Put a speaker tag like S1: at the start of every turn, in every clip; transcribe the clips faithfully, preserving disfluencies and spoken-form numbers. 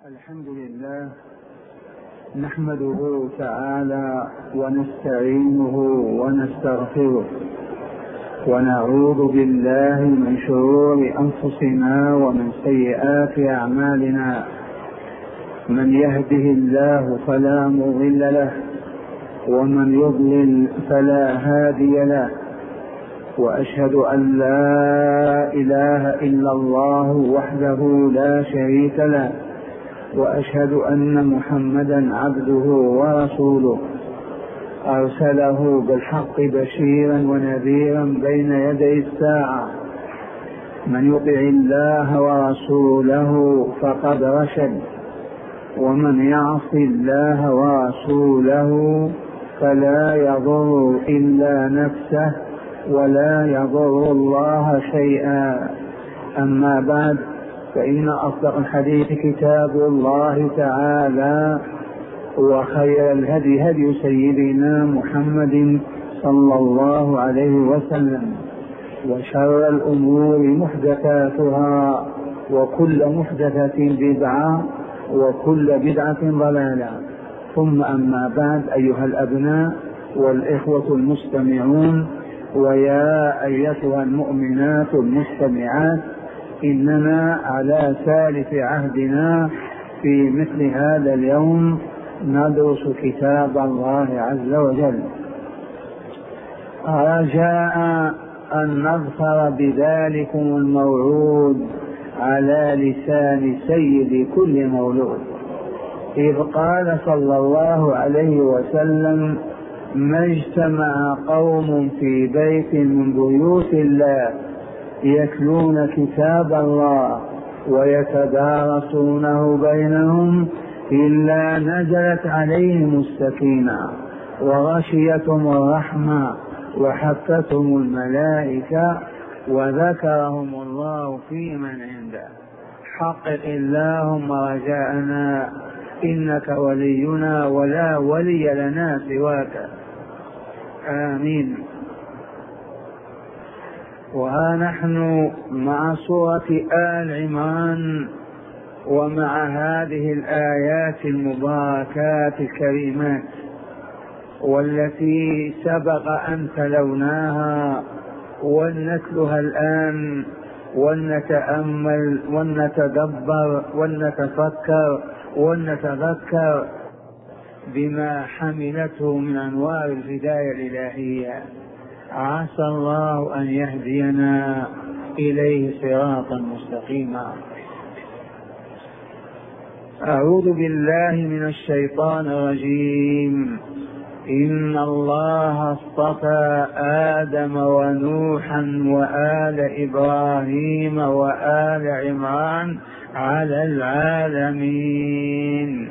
S1: الحمد لله نحمده تعالى ونستعينه ونستغفره ونعوذ بالله من شرور أنفسنا ومن سيئات أعمالنا. من يهده الله فلا مضل له ومن يضلل فلا هادي له، وأشهد أن لا إله إلا الله وحده لا شريك له، وأشهد أن محمدا عبده ورسوله أرسله بالحق بشيرا ونذيرا بين يدي الساعة. من يطع الله ورسوله فقد رشد، ومن يعص الله ورسوله فلا يضر إلا نفسه ولا يضر الله شيئا. أما بعد، فإن أصدق الحديث كتاب الله تعالى، وخير الهدي هدي سيدنا محمد صلى الله عليه وسلم، وشر الأمور محدثاتها، وكل محدثة بدعة، وكل بدعة ضلالة. ثم أما بعد، أيها الأبناء والإخوة المستمعون، ويا أيتها المؤمنات المستمعات، إننا على ثالث عهدنا في مثل هذا اليوم ندرس كتاب الله عز وجل، رجاء أن نظفر بذلكم الموعود على لسان سيد كل مولود، إذ قال صلى الله عليه وسلم: ما اجتمع قوم في بيت من بيوت الله يتلون كتاب الله ويتدارسونه بينهم إلا نزلت عليهم السكينة وغشيتهم الرحمة وحفتهم الملائكة وذكرهم الله في من عنده. حقق اللهم رجاءنا، إنك ولينا ولا ولي لنا سواك. آمين. وها نحن مع سورة آل عمران، ومع هذه الآيات المباركات الكريمات، والتي سبق أن تلوناها ونتلها الآن، ونتأمل ونتدبر ونتفكر ونتذكر بما حملته من أنوار الهداية الإلهية. عسى الله أن يهدينا إليه صراطا مستقيما. أعوذ بالله من الشيطان الرجيم. إن الله اصطفى آدم ونوحا وآل إبراهيم وآل عمران على العالمين،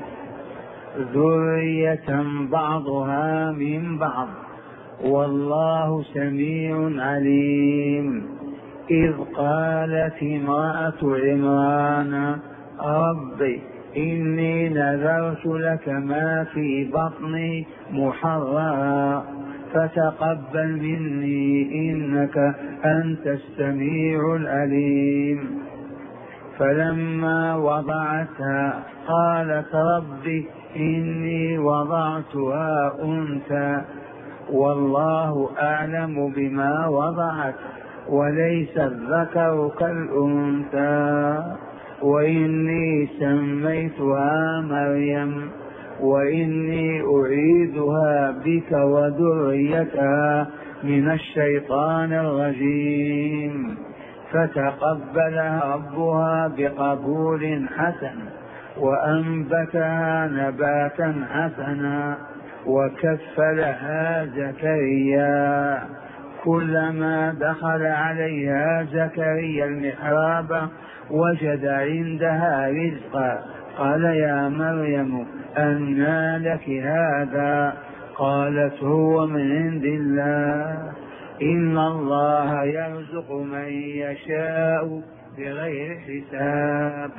S1: ذرية بعضها من بعض، والله سميع عليم. إذ قالت امرأة عمران: ربي إني نذرت لك ما في بطني محررا فتقبل مني إنك أنت السميع العليم. فلما وضعتها قالت: ربي إني وضعتها أنثى والله أعلم بما وضعت وليس الذكر كالأنثى، وإني سميتها مريم وإني أعيذها بك وذريتها من الشيطان الرجيم. فتقبلها ربها بقبول حسن وأنبتها نباتا حسنا، وكفلها زكريا. كلما دخل عليها زكريا المحراب وجد عندها رزقا، قال: يا مريم أنى لك هذا؟ قالت: هو من عند الله، إن الله يرزق من يشاء بغير حساب.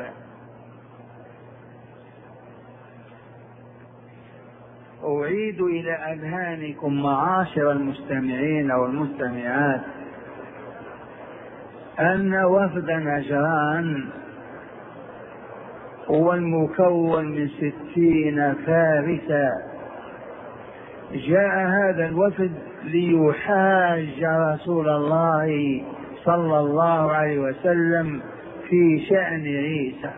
S1: أعيد إلى أذهانكم معاشر المستمعين والمستمعات أن وفد نجران هو المكون من ستين فارسا. جاء هذا الوفد ليحاج رسول الله صلى الله عليه وسلم في شأن عيسى.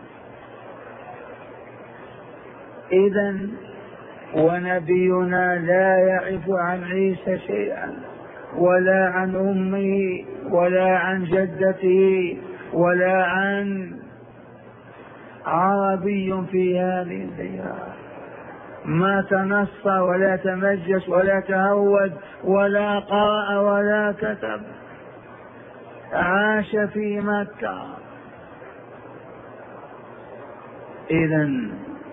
S1: إذن ونبينا لا يعرف عن عيسى شيئا، ولا عن أمه ولا عن جدته ولا عن عربي في هذه الديار، ما تنص ولا تمجس ولا تهود ولا قرأ ولا كتب، عاش في مكة. إذن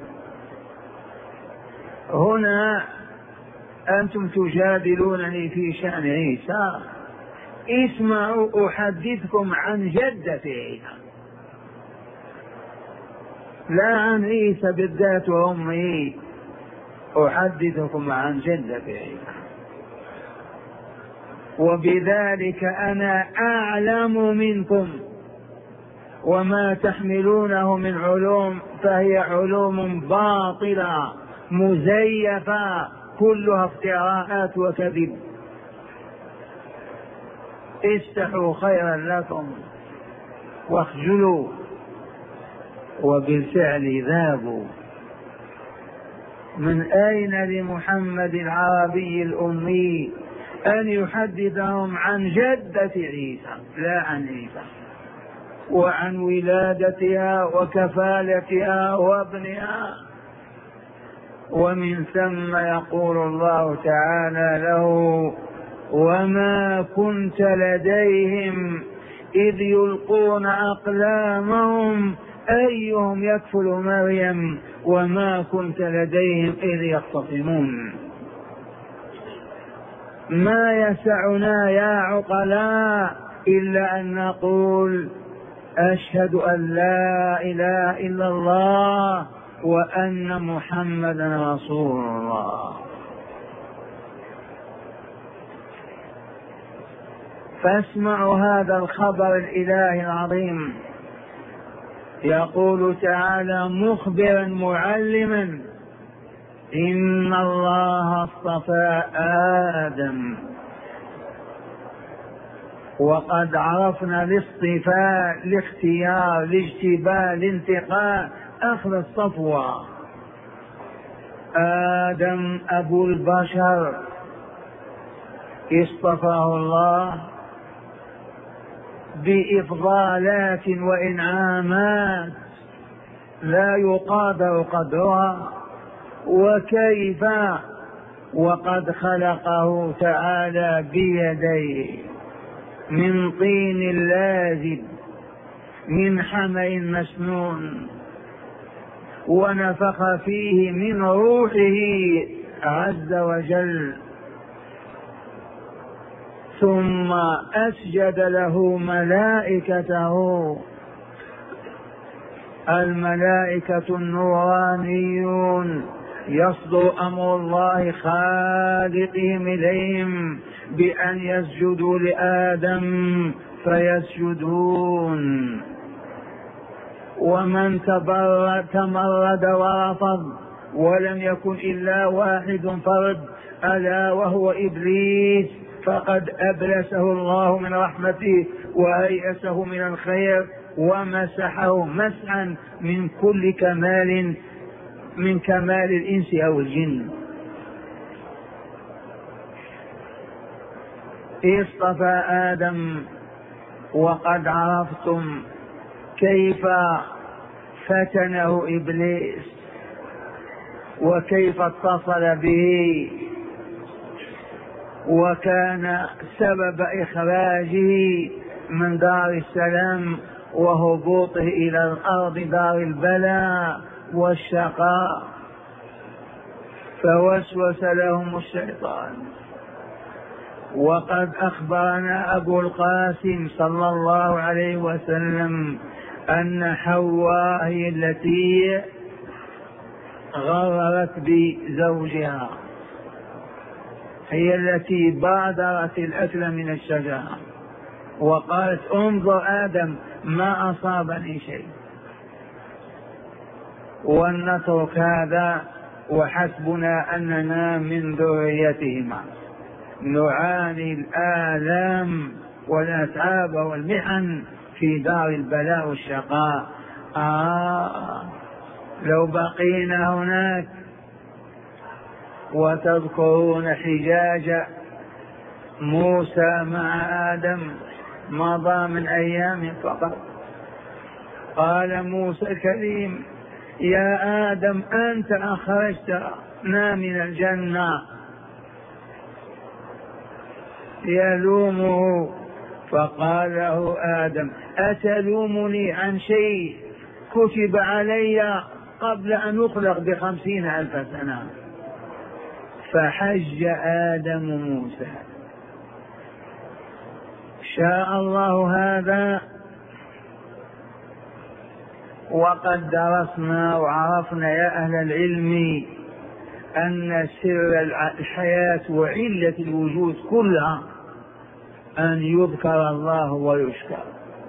S1: هنا أنتم تجادلونني في شأن عيسى، اسمعوا أحدثكم عن جدة عيسى، لا عن عيسى بالذات وأمه، أحدثكم عن جدة عيسى. وبذلك أنا أعلم منكم، وما تحملونه من علوم فهي علوم باطلة مزيفة كلها افتراءات وكذب. استحوا خيرا لكم واخجلوا، وبالفعل ذابوا. من أين لمحمد العربي الأمي أن يحدثهم عن جدة عيسى لا عن عيسى، وعن ولادتها وكفالتها وابنها؟ ومن ثم يقول الله تعالى له: وما كنت لديهم إذ يلقون أقلامهم أيهم يكفل مريم وما كنت لديهم إذ يختصمون. ما يسعنا يا عقلاء إلا أن نقول: أشهد أن لا إله إلا الله وأن محمدا رسول الله. فاسمعوا هذا الخبر الإلهي العظيم. يقول تعالى مخبرا معلما: إن الله اصطفى آدم. وقد عرفنا الاصطفاء، الاختيار، الاجتباء، الانتقاء، أخذ الصفوة. آدم أبو البشر اصطفاه الله بإفضالات وإنعامات لا يقادر قدرها. وكيف وقد خلقه تعالى بيديه من طين لازب من حمأ مسنون، ونفخ فيه من روحه عز وجل، ثم أسجد له ملائكته، الملائكة النورانيون يصدر أمر الله خالقهم إليهم بأن يسجدوا لآدم فيسجدون. ومن تمرد ورفض ولم يكن إلا واحد فرد ألا وهو إبليس، فقد أبلسه الله من رحمته وأيأسه من الخير ومسحه مسحا من كل كمال من كمال الإنس أو الجن. اصطفى آدم، وقد عرفتم كيف فتنه إبليس وكيف اتصل به وكان سبب إخراجه من دار السلام وهبوطه إلى الأرض دار البلاء والشقاء. فوسوس لهم الشيطان. وقد أخبرنا أبو القاسم صلى الله عليه وسلم أن حواء هي التي غررت بزوجها، هي التي بادرت الأكل من الشجرة وقالت: انظر آدم ما أصابني شيء. ولنترك هذا وحسبنا أننا من ذريتهما. نعاني الآلام والأتعاب والمحن في دار البلاء والشقاء. آه لو بقينا هناك. وتذكرون حجاج موسى مع آدم مضى من أيام فقط. قال موسى الكريم: يا آدم أنت أخرجتنا من الجنة. يلومه فقال له آدم: أتلومني عن شيء كتب علي قبل أن أخلق بخمسين ألف سنة؟ فحج آدم موسى. شاء الله هذا. وقد درسنا وعرفنا يا أهل العلم أن سر الحياة وعلة الوجود كلها أن يذكر الله ويشكر.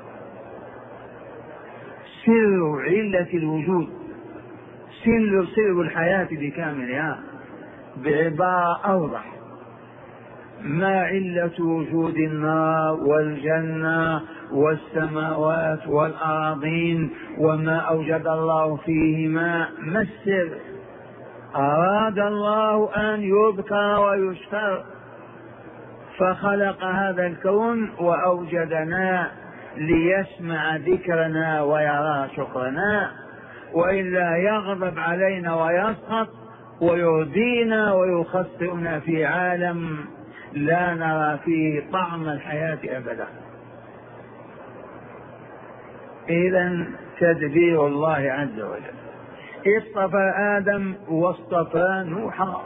S1: سر علة الوجود، سر سر الحياة بكاملها. بعبارة أوضح: ما علة وجود النار والجنة والسماوات والأراضين وما أوجد الله فيهما؟ ما السر؟ أراد الله أن يذكر ويشكر فخلق هذا الكون وأوجدنا ليسمع ذكرنا ويرى شكرنا، وإلا يغضب علينا ويسخط ويهدينا ويخسرنا في عالم لا نرى فيه طعم الحياة أبدا. إذن تدبير الله عز وجل. اصطفى آدم واصطفى نوحا.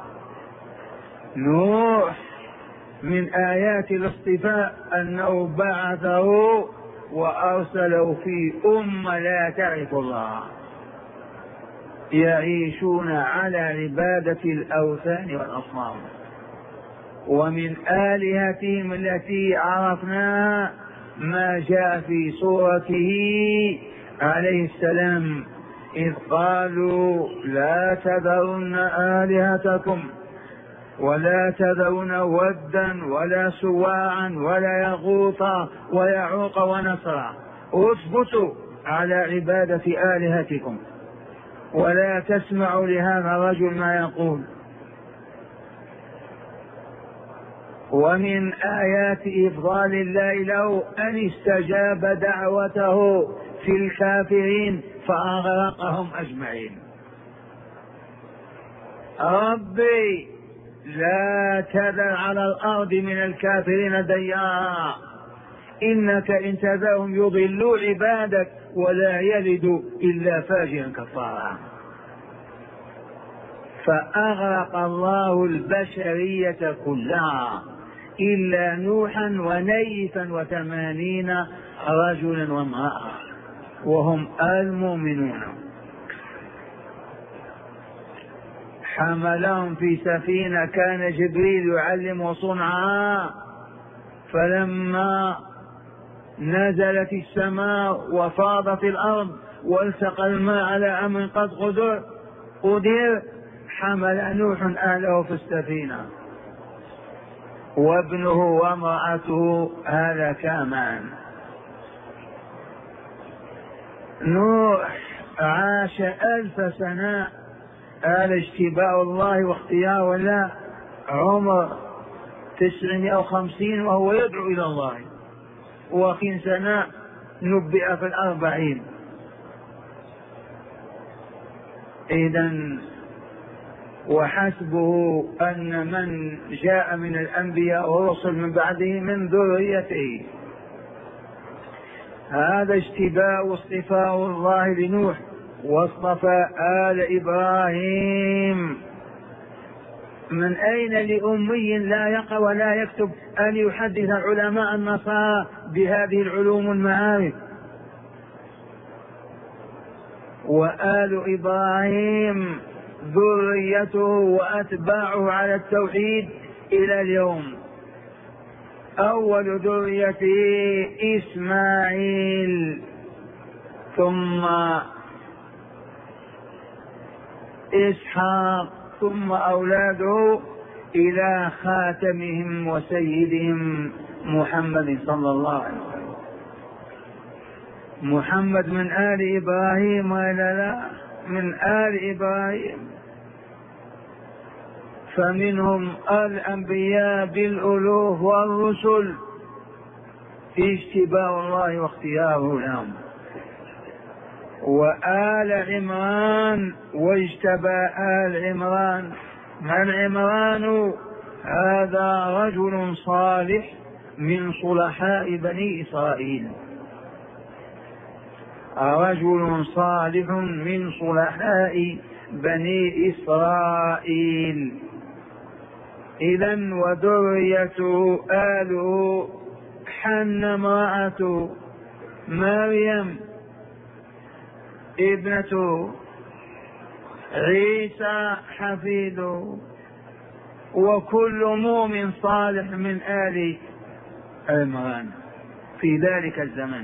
S1: نوح من آيات الاصطفاء أنه بعثه وأرسله في أمة لا تعرف الله، يعيشون على عبادة الأوثان والأصنام. ومن آلهتهم التي عرفناها ما جاء في صورته عليه السلام إذ قالوا: لا تذرن آلهتكم ولا تذرن ودا ولا سواعا ولا يغوث ويعوق ونسرا، اثبتوا على عبادة آلهتكم ولا تسمعوا لهذا الرجل ما يقول. ومن آيات إفضال الله له أن استجاب دعوته في الكافرين فأغرقهم أجمعين. ربي لا تذر على الأرض من الكافرين ديارا إنك إن تذرهم يضلوا عبادك ولا يلدوا إلا فاجرا كفارا. فأغرق الله البشرية كلها إلا نوحا ونيفا وثمانين رجلا وامرأة وهم المؤمنون. حملهم في سفينة كان جبريل يعلم صنعها، فلما نزلت السماء وفاضت الأرض والتقى الماء على أمر قد قدر قدر حمل نوح أهله في السفينة وابنه وامرأته هلكا معا. نوح عاش ألف سنة. آل اجتباء الله واختيار ولا عمر تسعمائة وخمسين وهو يدعو إلى الله، وخمسين سنة نبئ في الأربعين. إذن وحسبه أن من جاء من الأنبياء والرسل من بعده من ذريته. هذا اجتباء واصطفاء الله لنوح. واصطفى آل إبراهيم. من أين لأمي لا يقرأ ولا يكتب أن يحدث علماء النصارى بهذه العلوم المعارف؟ وآل إبراهيم ذريته وأتباعه على التوحيد إلى اليوم. أول ذريته إسماعيل، ثم إسحاق ثم أولاده إلى خاتمهم وسيدهم محمد صلى الله عليه وسلم. محمد من آل إبراهيم وإلا لا؟ من آل إبراهيم، فمنهم الأنبياء بالألوف والرسل اشتباه الله واختياره لهم، وآل عمران واجتبى آل عمران. من عمران؟ هذا رجل صالح من صلحاء بني إسرائيل، رجل صالح من صلحاء بني إسرائيل. إذن وذريته آله حنة امرأة مريم ابنة عيسى حفيده، وكل مؤمن صالح من آل عمران في ذلك الزمن.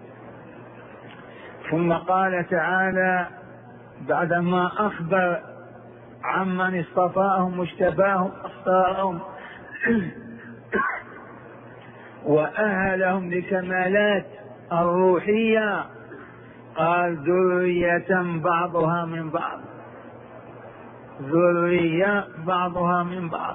S1: ثم قال تعالى بعدما أخبر عمن اصطفاهم واجتباهم اختارهم وأهلهم لكمالات الروحية، قال ذرية بعضها من بعض، ذرية بعضها من بعض.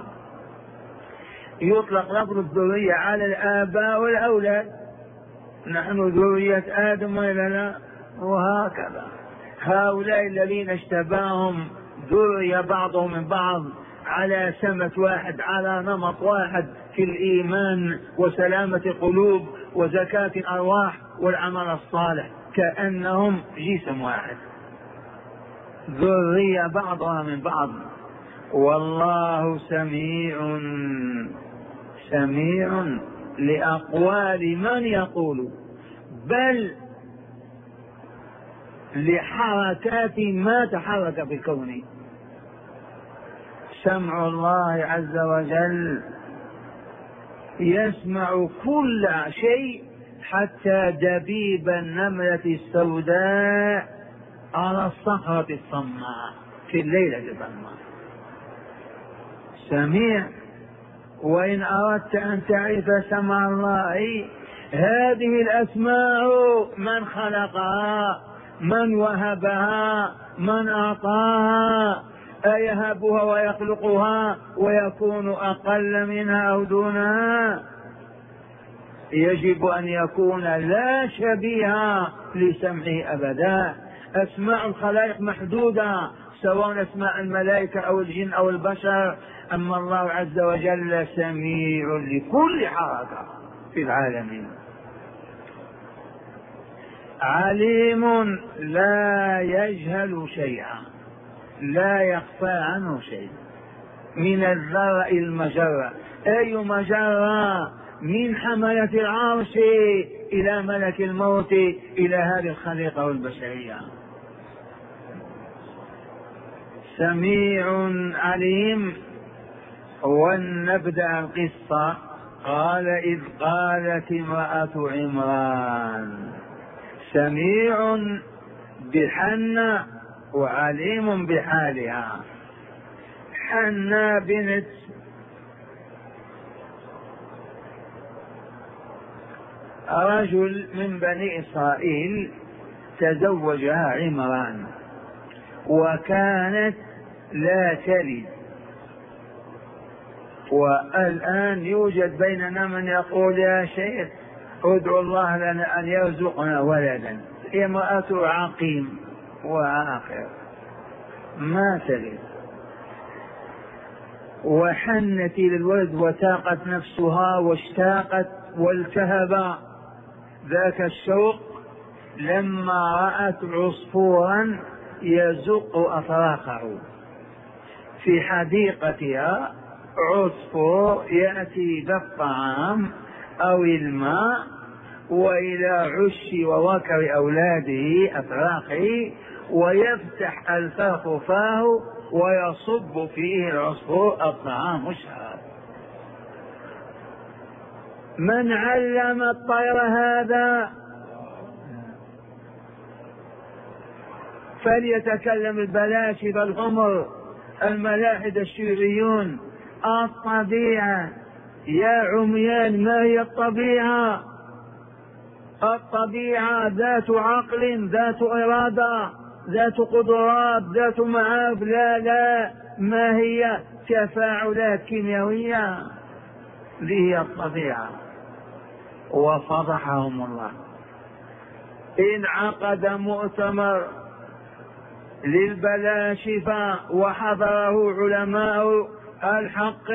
S1: يطلق لفظ الذرية على الآباء والأولاد، نحن ذرية آدم وإلا لا؟ وهكذا هؤلاء الذين اشتباهم ذرية بعضهم من بعض على سمة واحد، على نمط واحد في الإيمان وسلامة قلوب وزكاة الأرواح والعمل الصالح، كأنهم جسم واحد، ذرية بعضها من بعض. والله سميع سميع لأقوال من يقول، بل لحركات ما تحرك في الكون. سمع الله عز وجل يسمع كل شيء، حتى دبيب النملة السوداء على الصخرة الصماء في الليلة الظلماء. سميع. وإن أردت أن تعرف سمع الله، هذه الأسماء من خلقها؟ من وهبها؟ من أعطاها؟ أيهبها ويخلقها ويكون أقل منها أو دونها؟ يجب أن يكون لا شبيه لسمعه أبدا. أسماء الخلائق محدودة، سواء أسماء الملائكة أو الجن أو البشر، أما الله عز وجل سميع لكل حركة في العالمين. عليم لا يجهل شيئا، لا يخفى عنه شيء، من الذرة المجرة، أي مجرة من حملة العرش إلى ملك الموت إلى هذه الخليقة والبشرية. سميع عليم. ونبدأ القصة. قال إذ قالت امرأة عمران، سميع بحنة وعليم بحالها. حنة بنت رجل من بني إسرائيل تزوجها عمران، وكانت لا تلد. والآن يوجد بيننا من يقول يا شيخ ادعو الله لنا أن يرزقنا ولدا. امرأة عقيم وعاقر ما تلد، وحنت للولد وتاقت نفسها واشتاقت والتهب ذاك الشوق لما رأت عصفورا يزق أفراخه في حديقتها. عصفور يأتي بالطعام أو الماء وإلى عش ووكر أولاده أفراخه، ويفتح الفاخ فاه ويصب فيه العصفور الطعام والشراب. من علم الطير هذا؟ فليتكلم البلاشي بالغمر الملاحد الشيريون. الطبيعة يا عميان، ما هي الطبيعة؟ الطبيعة ذات عقل، ذات إرادة، ذات قدرات، ذات معارف. لا لا، ما هي؟ تفاعلات كيميائية. ذي هي الطبيعة. وفضحهم الله. انعقد مؤتمر للبلاشفة وحضره علماء الحق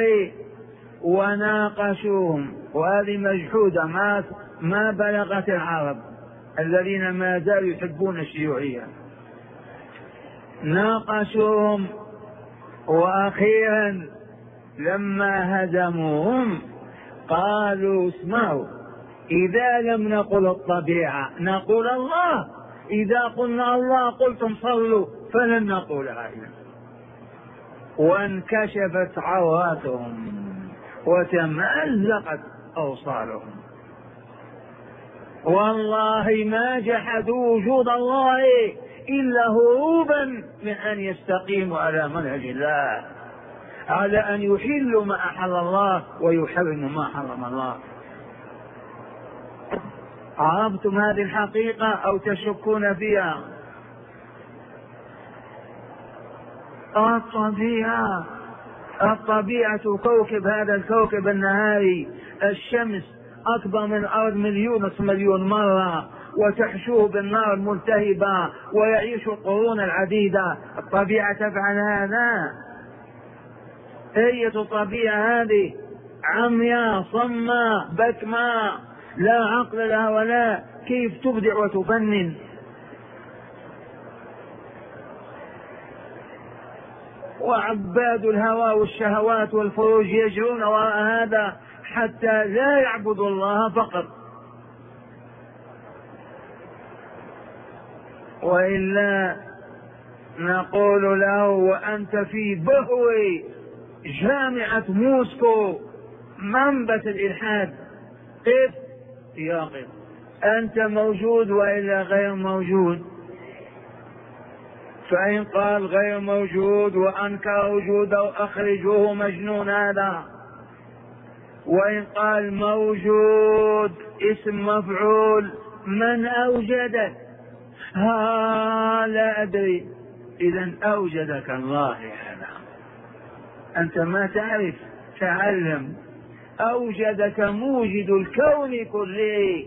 S1: وناقشوهم، وهذه مجحودة ما ما بلغت العرب الذين ما زالوا يحبون الشيوعية. ناقشوهم، وأخيرا لما هزموهم قالوا اسمعوا، إذا لم نقل الطبيعة نقول الله، إذا قلنا الله قلتم صلوا، فلن نقولها. وانكشفت عوراتهم وتمزقت أوصالهم. والله ما جحدوا وجود الله إلا هروبا من أن يستقيموا على منهج الله، على أن يحلوا ما أحل الله ويحرموا ما حرم الله. عرفتم هذه الحقيقة أو تشكون فيها؟ الطبيعة الطبيعة كوكب، هذا الكوكب النهاري الشمس أكبر من الأرض مليون مليون مرة، وتحشوه بالنار الملتهبة ويعيش القرون العديدة. الطبيعة تفعل هذا؟ أية طبيعة هذه؟ عمياء صماء بكماء لا عقل لها ولا كيف تبدع وتفنن. وعباد الهوى والشهوات والفروج يجرون وراء هذا حتى لا يعبدوا الله فقط، وإلا نقول له وأنت في بهو جامعة موسكو منبت الإلحاد، قف يا قف، أنت موجود وإلا غير موجود. فإن قال غير موجود وأنكر وجوده أخرجوه مجنون هذا. وإن قال موجود اسم مفعول، من أوجدك؟ ها لا أدري. إذن أوجدك الله هذا، أنت ما تعرف، تعلم. أوجدك موجد الكون كله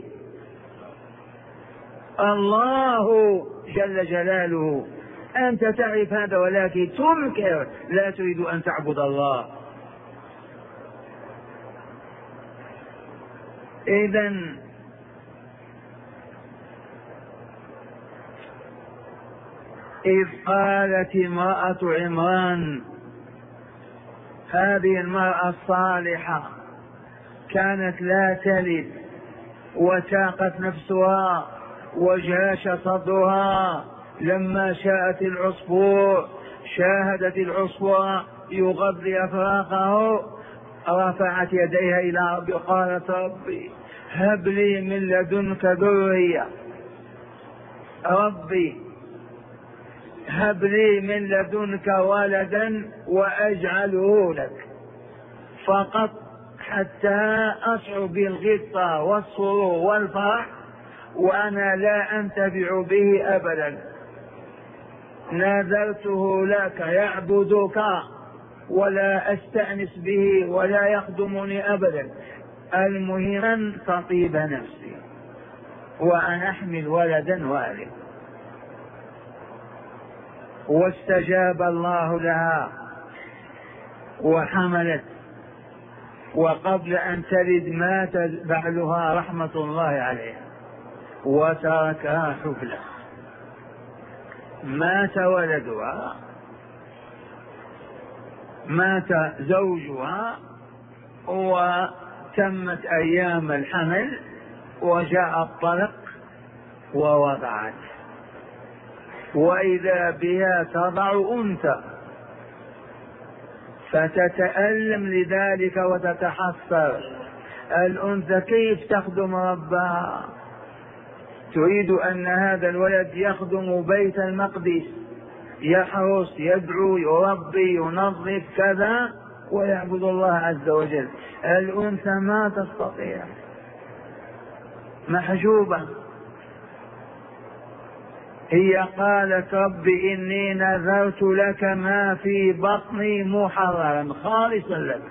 S1: الله جل جلاله. أنت تعرف هذا ولكن تنكر، لا تريد أن تعبد الله. إذن إذ قالت امرأة عمران، هذه المرأة الصالحة كانت لا تلد وتاقت نفسها وجاش صدرها، لما شاءت العصفور شاهدت العصفور يغضي أفراقه، رفعت يديها إلى ربي وقالت ربي هب لي من لدنك ذرية، ربي هب لي من لدنك ولدا وأجعله لك فقط حتى أشعر بالغبطة والسرور والفرح وأنا لا أنتفع به أبدا. نذرته لك يعبدك ولا أستأنس به ولا يخدمني أبدا، المهم أن تطيب نفسي وأن أحمل ولدا والد. واستجاب الله لها وحملت، وقبل أن تلد مات بعلها رحمة الله عليها وتركها حفلة. مات ولدها، مات زوجها، وتمت أيام الحمل وجاء الطلق ووضعت، وإذا بها تضع أنثى فتتألم لذلك وتتحسر. الأنثى كيف تخدم ربها؟ تريد أن هذا الولد يخدم بيت المقدس، يحرس، يدعو، يربي، ينظف كذا، ويعبد الله عز وجل. الأنثى ما تستطيع، محجوبة. هي قالت رب إني نذرت لك ما في بطني محررا خالصا لك،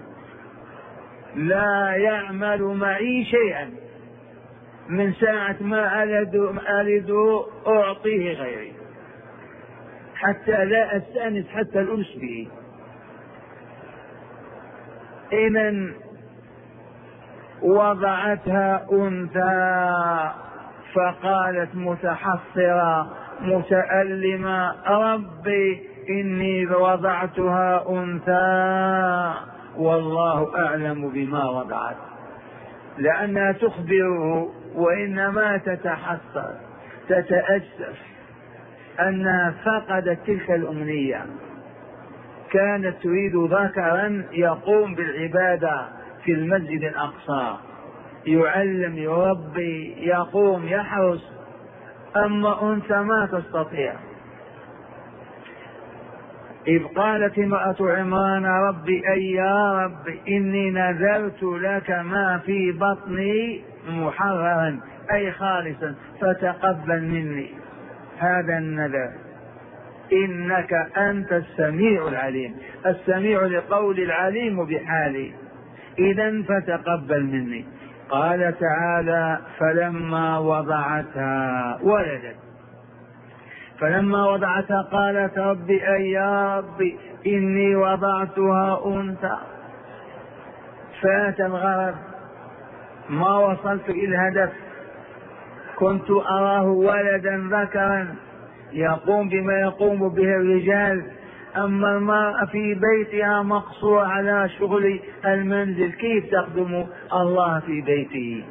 S1: لا يعمل معي شيئا، من ساعة ما ألد, ألد أعطيه غيري، حتى لا أستأنس حتى الأنس به. إذن وضعتها أنثى، فقالت متحسرة متألمة ربي إني وضعتها أنثى والله أعلم بما وضعت، لأنها تخبره وإنما تتحسر تتأسف أنها فقدت تلك الأمنية. كانت تريد ذكرا يقوم بالعبادة في المسجد الأقصى، يعلم، يربي، يقوم، يحرس، أما أنثى ما تستطيع. إذ قالت امرأة عمران ربي أي يا رب إني نذرت لك ما في بطني محررا أي خالصا فتقبل مني هذا النذر إنك أنت السميع العليم. السميع لقول العليم بحالي، إذن فتقبل مني. قال تعالى فلما وضعتها ولدت، فلما وضعتها قالت ربي أي يا ربي إني وضعتها أنثى. فات الغرض، ما وصلت إلى الهدف. كنت أراه ولدا ذكرا يقوم بما يقوم به الرجال، أما المرأة في بيتها مقصورة على شغل المنزل، كيف تخدم الله في بيته؟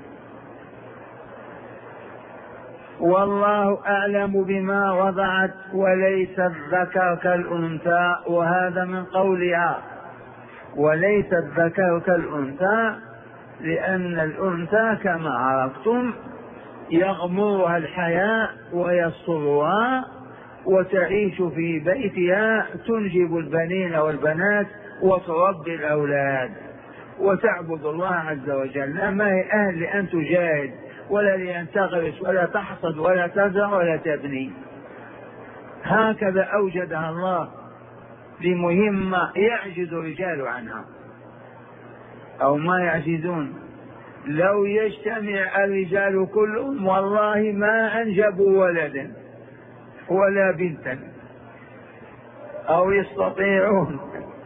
S1: والله أعلم بما وضعت وليس الذكر كالأنثى، وهذا من قولها وليس الذكر كالأنثى، لأن الأنثى كما عرفتم يغمرها الحياء ويسرها وتعيش في بيتها، تنجب البنين والبنات وتربي الأولاد وتعبد الله عز وجل، ما هي أهل لأن تجاهد ولا لأن تغرس ولا تحصد ولا تزرع ولا تبني. هكذا أوجدها الله لمهمة يعجز الرجال عنها أو ما يعجزون. لو يجتمع الرجال كلهم والله ما أنجبوا ولدا ولا بنتا، أو يستطيعون.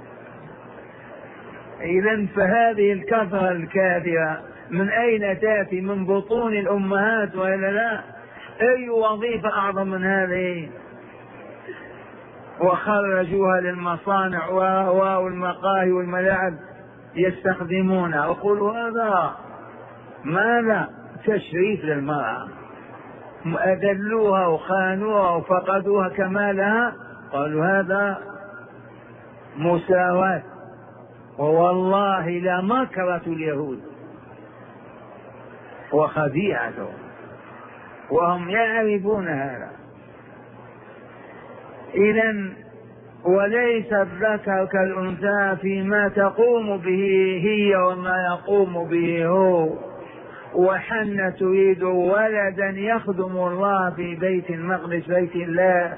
S1: إذن فهذه الكثرة الكاثرة من أين تأتي؟ من بطون الأمهات وإلا لا؟ أي وظيفة أعظم من هذه؟ وخرجوها للمصانع والمقاهي والملاعب يستخدمونها، وقولوا هذا ماذا؟ تشريف للمرأة. أذلوها وخانوها وفقدوها كمالها، قالوا هذا مساواة. ووالله لمكرة اليهود وخديعته، وهم يعرفون هذا. إذن وليس الذكر كالأنثى فيما تقوم به هي وما يقوم به هو. وحن تريد ولدا يخدم الله في بيت المقدس بيت الله.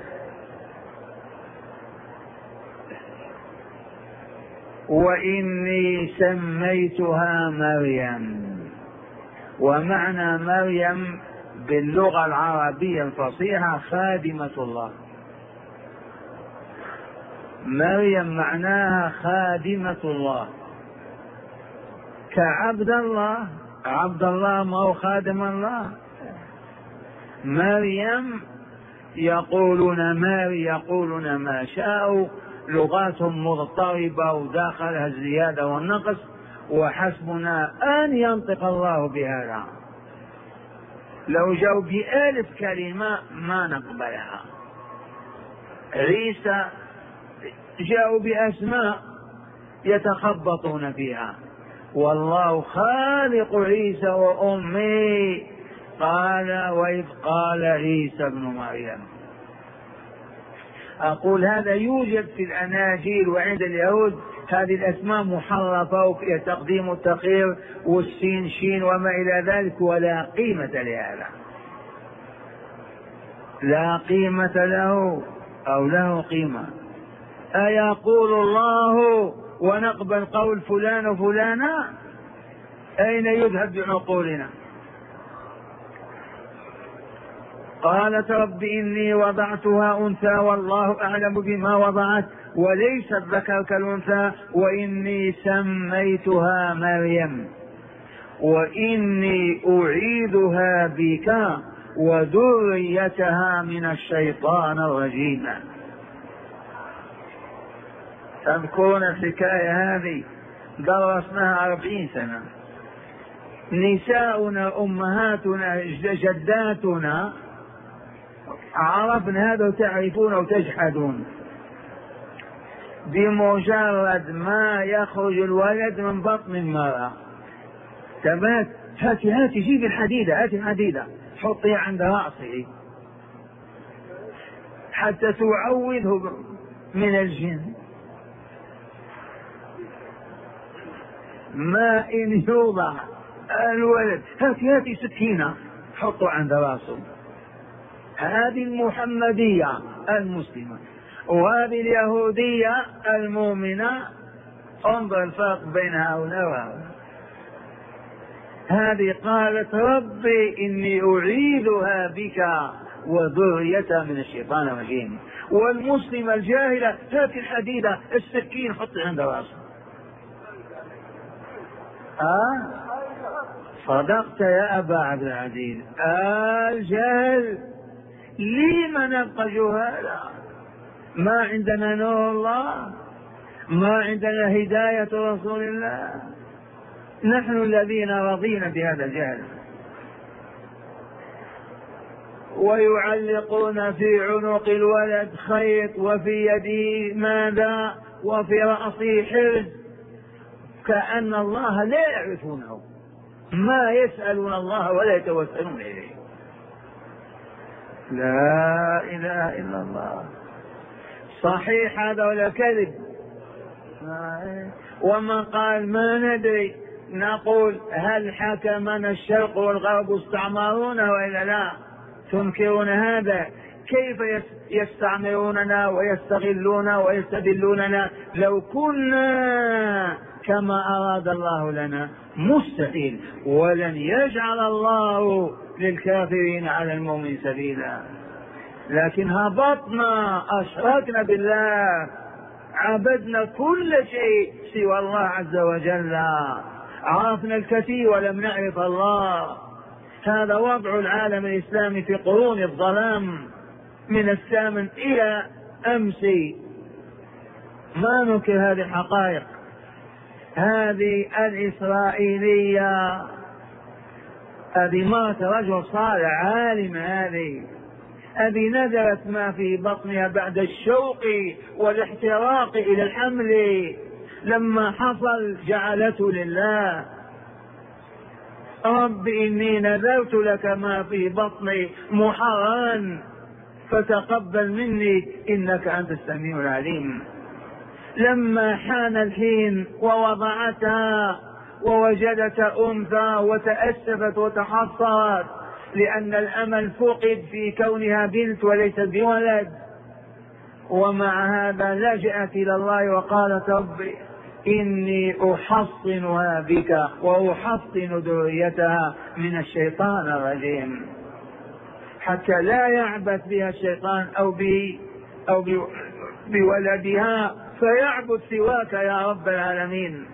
S1: وإني سميتها مريم. ومعنى مريم باللغة العربية الفصيحة خادمة الله. مريم معناها خادمة الله، كعبد الله. عبد الله ما هو خادم الله. مريم يقولون ماري، يقولون ما شاءوا، لغاتهم مضطربة وداخلها الزيادة والنقص، وحسبنا أن ينطق الله بهذا. لو جاءوا بألف كلمة ما نقبلها. عيسى جاءوا بأسماء يتخبطون فيها، والله خالق عيسى وأمي قال وإذ قال عيسى ابن مريم. أقول هذا يوجد في الأناجيل وعند اليهود هذه الأسماء محرفة وفيها تقديم التأخير والسين شين وما إلى ذلك، ولا قيمة لهذا، لا قيمة له أو له قيمة. أيقول الله ونقبل قول فلان وفلانا؟ أين يذهب بعقولنا؟ قالت رب إني وضعتها أنثى والله أعلم بما وضعت وليس الذكر كالأنثى وإني سميتها مريم وإني أعيذها بك وذريتها من الشيطان الرجيم. تذكرون الحكاية هذه درسناها أربعين سنة. نساؤنا أمهاتنا جداتنا عرفنا هذا وتعرفون وتجحدون. بمجرد ما يخرج الولد من بطن المرأة تبات هاتي هاتي جيب الحديدة، هاتي الحديدة حطيها عند رأسه حتى تعوذه من الجن. ما إن يوضع الولد هاتي هاتي سكينة حطوا عند رأسه. هذه المحمدية المسلمة وهذه اليهودية المؤمنة. انظر الفرق بين هؤلاء وهؤلاء. هذه قالت ربي إني أعيذها بك وذريتها من الشيطان الرجيم، والمسلمة الجاهلة هات الحديدة السكين حط عند رأسه. آه صدقت يا أبا عبد العزيز. الجهل لم نبقى جهالا؟ ما عندنا نور الله، ما عندنا هداية رسول الله، نحن الذين رضينا بهذا الجهل. ويعلقون في عنق الولد خيط وفي يده ماذا وفي رأسه حرز كأن الله لا يعرفونه، ما يسألون الله ولا يتوسلون إليه. لا إله إلا الله. صحيح هذا ولا كذب؟ ومن قال ما ندري نقول هل حكمنا الشرق والغرب استعمرونا وإلا لا؟ تنكرون هذا؟ كيف يستعمروننا ويستغلون ويستدلوننا لو كنا كما أراد الله لنا؟ مستحيل، ولن يجعل الله للكافرين على المؤمن سبيلا. لكن هبطنا أشركنا بالله، عبدنا كل شيء سوى الله عز وجل، عرفنا الكثير ولم نعرف الله. هذا وضع العالم الإسلامي في قرون الظلام من الثامن إلى أمس، ما ننكر هذه الحقائق. هذه الإسرائيلية هذه مات رجل صالح عالم، هذه هذه نذرت ما في بطنها بعد الشوق والاحتراق إلى الحمل، لما حصل جعلته لله. رب إني نذرت لك ما في بطني محررا فتقبل مني إنك أنت السميع العليم. لما حان الحين ووضعتها ووجدت أنثى وتأسفت وتحصرت لأن الأمل فقد في كونها بنت وليست بولد، ومع هذا لجأت إلى الله وقالت ربي إني أحصنها بك وأحصن ذريتها من الشيطان الرجيم، حتى لا يعبث بها الشيطان أو به أو بولدها فيعبد سواك يا رب العالمين.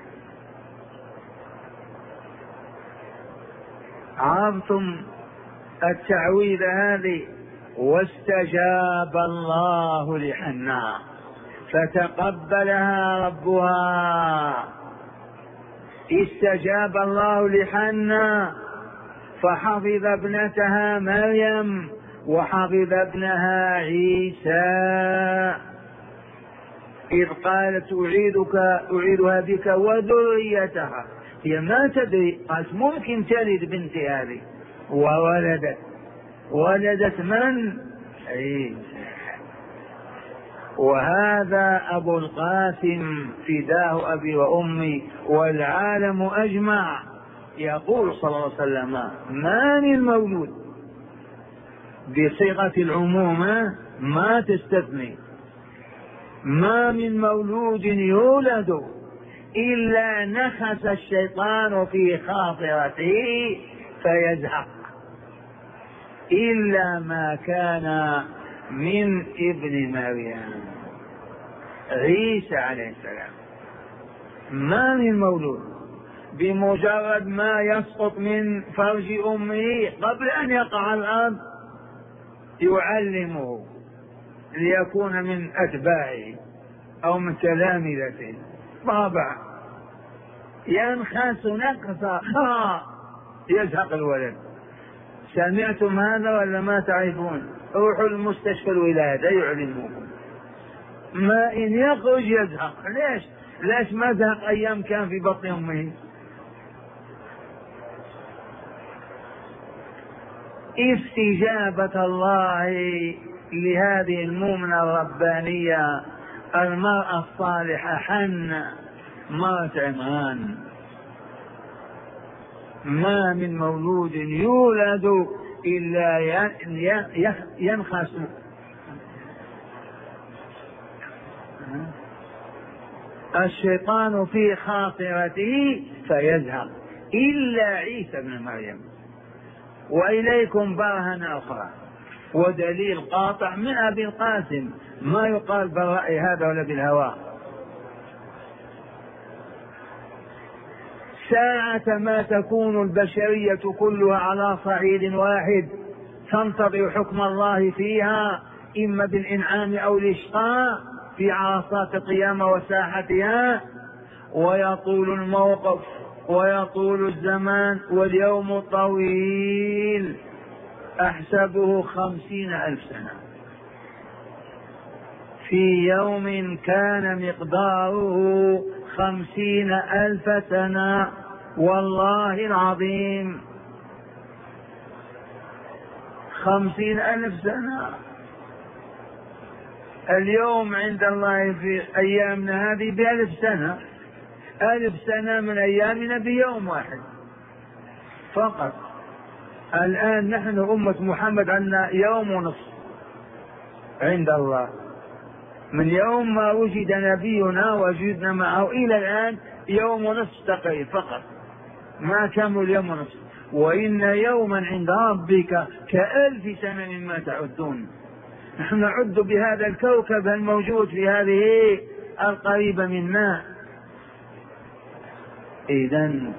S1: عرفتم التعويذ هذه؟ واستجاب الله لحنا فتقبلها ربها. استجاب الله لحنا فحفظ ابنتها مريم وحفظ ابنها عيسى، إذ قالت أعيدك أعيدها بك وذريتها. هي ما تدري، قالت ممكن تلد بنتي هذه وولدت. ولدت من؟ عيسى. وهذا أبو القاسم فداه أبي وأمي والعالم أجمع يقول صلى الله عليه وسلم: ما من مولود، بصيغة العموم ما تستثني، ما من مولود يولد إلا نخس الشيطان في خاطرته فيزهق، إلا ما كان من ابن مريم عيسى عليه السلام. ما من مولود بمجرد ما يسقط من فرج أمه قبل أن يقع على الأرض يعلمه ليكون من أتباعه أو من تلامذته. طابع ينخس نقصا يزهق الولد. سمعتم هذا ولا ما تعرفون؟ روحوا المستشفى الولادة يعلموكم. ما إن يخرج يزهق. ليش؟ ليش ما زهق أيام كان في بطن أمه؟ استجابة الله لهذه المؤمنة الربانية المرأة الصالحة حنة مرت عمران: ما من مولود يولد إلا ينخس الشيطان في خاطرته فيزهق إلا عيسى بن مريم. وإليكم برهنة أخرى ودليل قاطع من أبي القاسم، ما يقال بالرأي هذا ولا بالهوى. ساعة ما تكون البشرية كلها على صعيد واحد تنتظر حكم الله فيها، إما بالإنعام أو الإشقاء في عرصات القيامة وساحتها، ويطول الموقف ويطول الزمان واليوم طويل أحسبه خمسين ألف سنة، في يوم كان مقداره خمسين ألف سنة، والله العظيم خمسين ألف سنة. اليوم عند الله في أيامنا هذه بألف سنة، ألف سنة من أيامنا بيوم واحد فقط. الآن نحن أمة محمد عندنا يوم ونصف عند الله، من يوم ما وجد نبينا وجدنا معه إلى الآن يوم ونصف تقريبا فقط، ما كمل يوم ونصف. وإن يوما عند ربك كألف سنة مما تعدون. نحن نعد بهذا الكوكب الموجود في هذه القريبة منا. إذن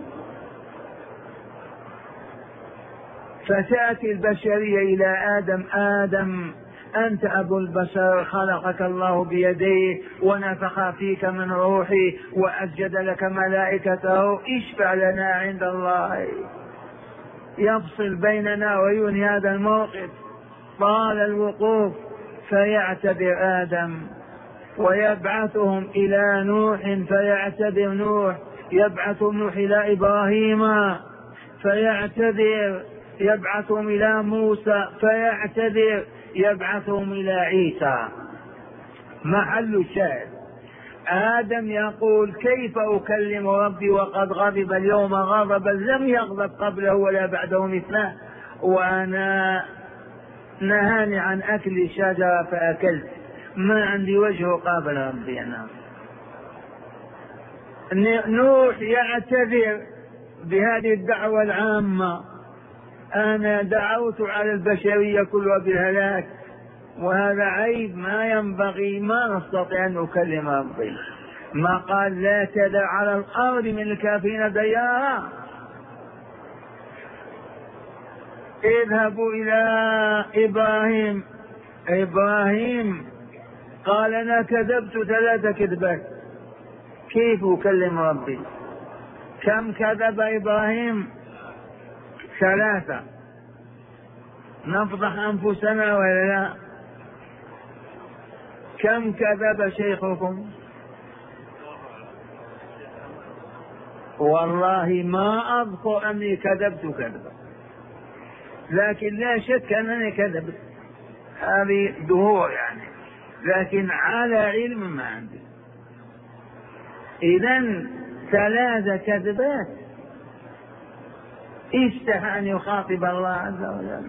S1: فتأتي البشرية إلى آدم: آدم أنت أبو البشر، خلقك الله بيديه ونفخ فيك من روحي وأسجد لك ملائكته، اشفع لنا عند الله يفصل بيننا وينهي هذا الموقف. طال الوقوف فيعتذر آدم ويبعثهم إلى نوح فيعتذر نوح، يبعثهم نوح إلى إبراهيم فيعتذر، يبعثهم إلى موسى فيعتذر، يبعثهم إلى عيسى. محل الشاهد آدم يقول: كيف أكلم ربي وقد غضب اليوم غضبا لم يغضب قبله ولا بعده مثله، وأنا نهاني عن أكل الشجرة فأكلت، ما عندي وجه قابل ربي أنا. نوح يعتذر بهذه الدعوة العامة: أنا دعوت على البشرية كلها بالهلاك، وهذا عيب ما ينبغي، ما نستطيع أن نكلم ربي. ما قال: لا تدع على الأرض من الكافرين ديارا. اذهبوا إلى إبراهيم. إبراهيم قال: أنا كذبت ثلاث كذبات، كيف أكلم ربي؟ كم كذب إبراهيم؟ ثلاثة. نفضح أنفسنا ولا لا؟ كم كذب شيخكم؟ والله ما أذكر أني كذبت كذبا. لكن لا شك أنني كذبت، هذه ظهور يعني، لكن على علم ما عندي. إذن ثلاث كذبات اشتهى أن يخاطب الله عز وجل.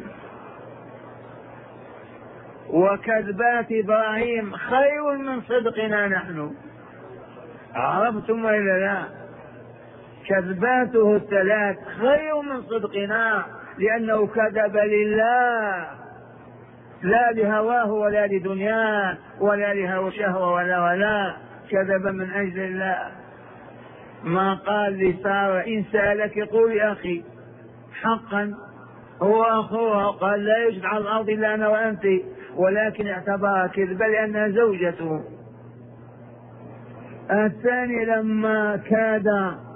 S1: وكذبات إبراهيم خير من صدقنا نحن، عرفتم وإلا لا؟ كذباته الثلاث خير من صدقنا، لأنه كذب لله، لا لهواه ولا لدنياه ولا لهوى شهوة ولا ولا، كذب من أجل الله. ما قال لسارة إن سألك قولي أخي، حقا هو أخوها، قال لا يوجد على الأرض إلا أنا وأنت، ولكن اعتبرها كذبة لأنها زوجته. الثاني لما كاد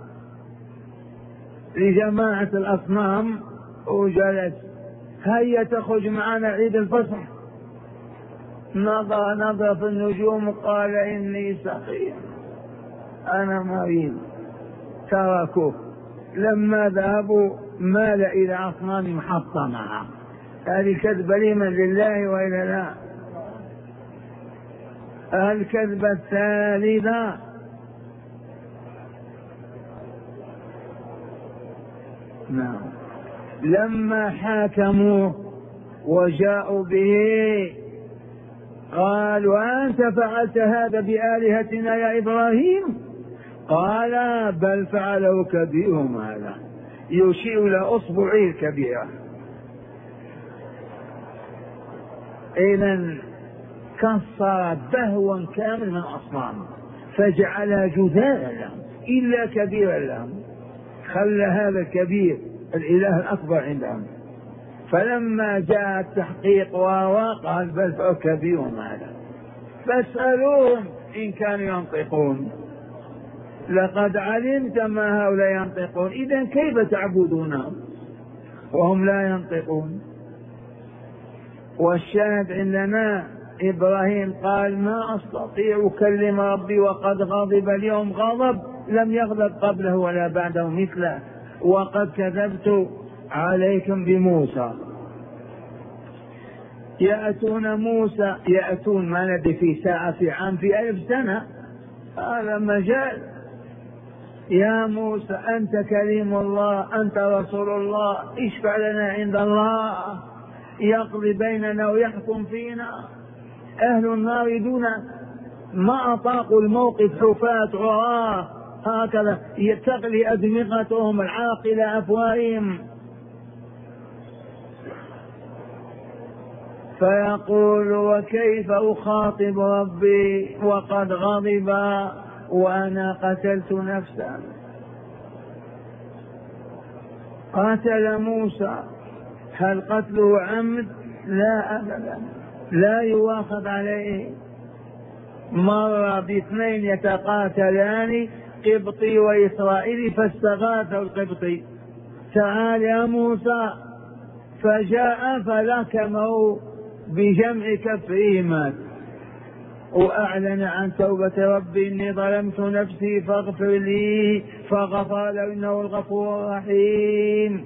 S1: لجماعة الأصنام وجلس هيا تخرج معنا عيد الفصح، نظر نظر في النجوم وقال إني سقيم أنا مريض، تركوه. لما ذهبوا مال إلى أصنام محطمها. هذه كذبة لمن؟ لله وإلا لا؟ الكذبة الثالثة نعم لما حاكموه وجاءوا به قالوا أنت فعلت هذا بآلهتنا يا إبراهيم؟ قال بل فعله كبيرهم هذا، يشير إلى أصبعه الكبيرة. إذن كسر بهوا كامل من أصنام فجعلها جذاذا لهم إلا كبيرا لهم، خلى هذا الكبير الإله الأكبر عندهم. فلما جاء التحقيق وقال بل فكبيرهم هذا، فاسألوهم إن كانوا ينطقون، لقد علمت ما هؤلاء ينطقون، إذن كيف تعبدونهم وهم لا ينطقون؟ والشاهد عندنا إبراهيم قال ما أستطيع أكلم ربي وقد غضب اليوم غضب لم يغضب قبله ولا بعده مثله، وقد كذبت عليكم بموسى. يأتون موسى، يأتون ما ندري في ساعة في عام في ألف سنة، هذا مجال. يا موسى أنت كريم الله، أنت رسول الله، اشفع لنا عند الله، يقضي بيننا ويحكم فينا. أهل النار يدون ما أطاقوا الموقف، حفاة عراة هكذا تغلي أدمغتهم العاق إلى أفواههم. فيقول وكيف أخاطب ربي وقد غضب وأنا قتلت نفسا؟ قاتل موسى، هل قتله عمد؟ لا أبدا، لا يواخذ عليه. مر باثنين يتقاتلان قبطي وإسرائيلي فاستغاث القبطي تعال يا موسى، فجاء فلكمه بجمع كفهما وأعلن عن توبة ربي إني ظلمت نفسي فاغفر لي، فغفر له إنه الغفور الرحيم.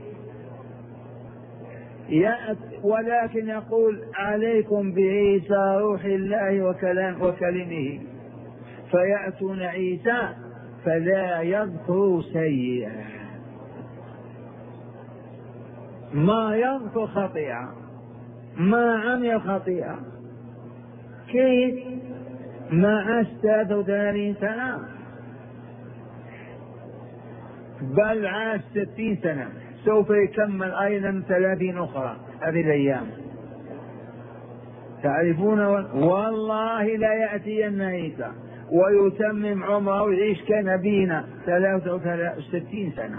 S1: ولكن يقول عليكم بعيسى روح الله وكلام وكلمه، فيأتون عيسى فلا يذكر سيئا، ما يذكر خطيئة، ما عمل خطيئة. كيف؟ مع ثلاثة وثلاثين سنة، بل عاش ستين سنة، سوف يكمل أيضا ثلاثين أخرى هذه الأيام. تعرفون والله لا يأتين عيسى ويتمم عمره ويعيش كنبينا ثلاثة وستين سنة.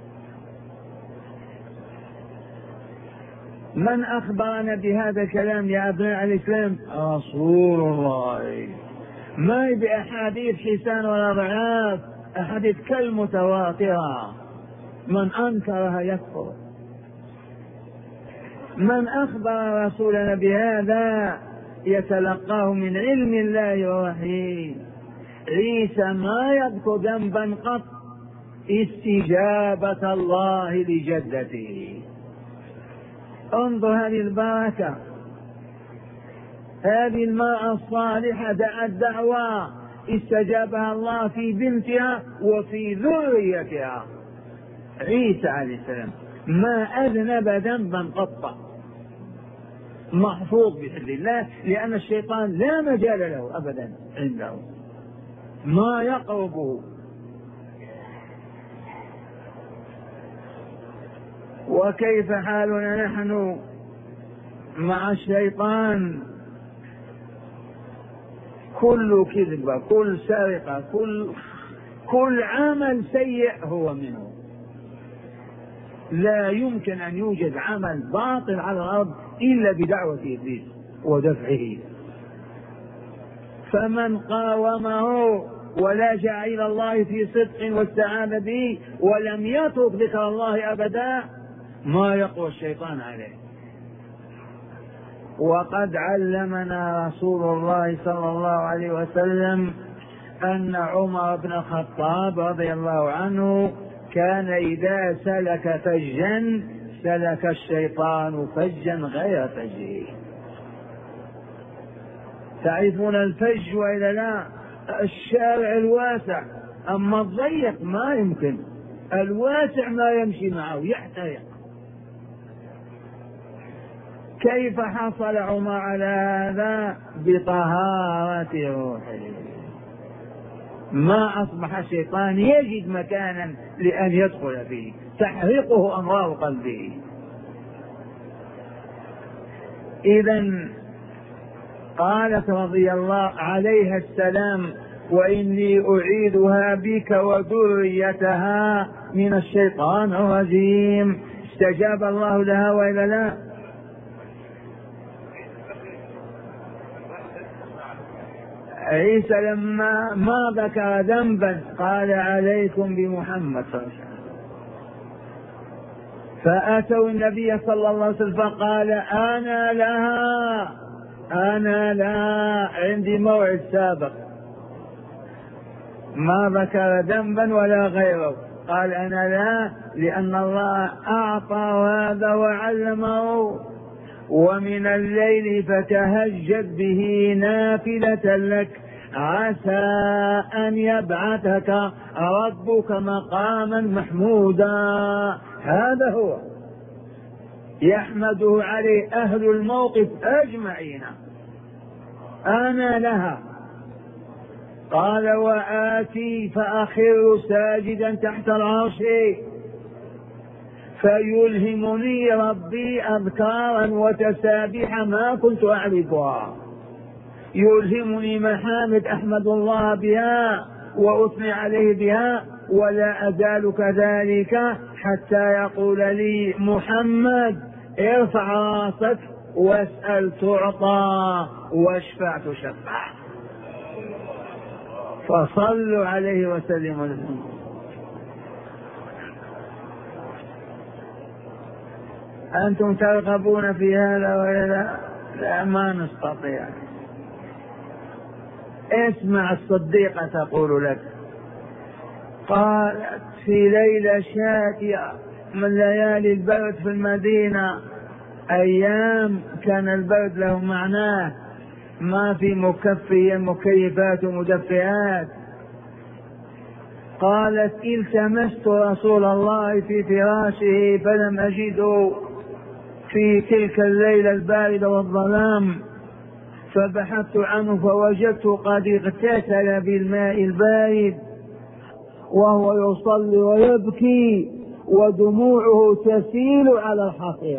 S1: من أخبرنا بهذا الكلام يا أبناء الإسلام؟ رسول الله، ما بأحاديث حسان ولا ضعاف، أحاديث كالمتواترة، من أنكرها يكفر. من أخبر رسولنا بهذا يتلقاه من علم الله ووحيه. عيسى ما يذكر ذنبا قط، استجابة الله لجدته. انظر هذه البركة، هذه المرأة الصالحة دعت دعوة استجابها الله في بنتها وفي ذريتها. عيسى عليه السلام ما أذنب ذنبا قط، محفوظ بحفظ الله، لأن الشيطان لا مجال له أبدا عنده، ما يقربه. وكيف حالنا نحن مع الشيطان؟ كل كذبة، كل سرقة، كل كل عمل سيء هو منه. لا يمكن أن يوجد عمل باطل على الأرض إلا بدعوة إبليس ودفعه. فمن قاومه ولجأ إلى الله في صدق واستعان به ولم يترك ذكر الله أبدا ما يقوى الشيطان عليه. وقد علمنا رسول الله صلى الله عليه وسلم أن عمر بن الخطاب رضي الله عنه كان إذا سلك فجا سلك الشيطان فجا غير فجه. تعرفون الفج وإلا لا؟ الشارع الواسع، أما الضيق ما يمكن، الواسع ما يمشي معه يحترق. كيف حصل عمر على هذا؟ بطهارة روحه، ما أصبح الشيطان يجد مكانا لأن يدخل فيه، تحرقه أمراض قلبه. إذن قالت رضي الله عليها السلام: وإني أعيدها بك وذريتها من الشيطان الرجيم. استجاب الله لها وإلا لا؟ عيسى لما ما ذكر ذنبا قال: عليكم بمحمد صلى الله عليه وسلم. فأتوا النبي صلى الله عليه وسلم فقال: أنا لها أنا لها عندي موعد سابق. ما ذكر ذنبا ولا غيره، قال: أنا لا، لأن الله أعطى هذا وعلمه. ومن الليل فتهجد به نافلة لك عسى أن يبعثك ربك مقاما محمودا. هذا هو يحمده عليه أهل الموقف أجمعين. أنا لها. قال: وآتي فأخر ساجدا تحت العرش فيلهمني ربي أذكارا وتسابيح ما كنت أعرفها، يلهمني محامد أحمد الله بها وأثني عليه بها، ولا أزال كذلك حتى يقول لي محمد: ارفع راسك واسأل تعطى واشفع تشفع. فصلوا عليه وسلموا. أنتم ترغبون في هذا ولا لا؟ لا، ما نستطيع. اسمع الصديقة تقول لك: قالت في ليلة شاتية من ليالي البرد في المدينة، أيام كان البرد له معناه، ما في مكفي مكيفات ومدفئات. قالت: التمست رسول الله في فراشه فلم أجده في تلك الليلة الباردة والظلام، فبحثت عنه فوجدته قد اغتسل بالماء البارد وهو يصلي ويبكي ودموعه تسيل على الحصير.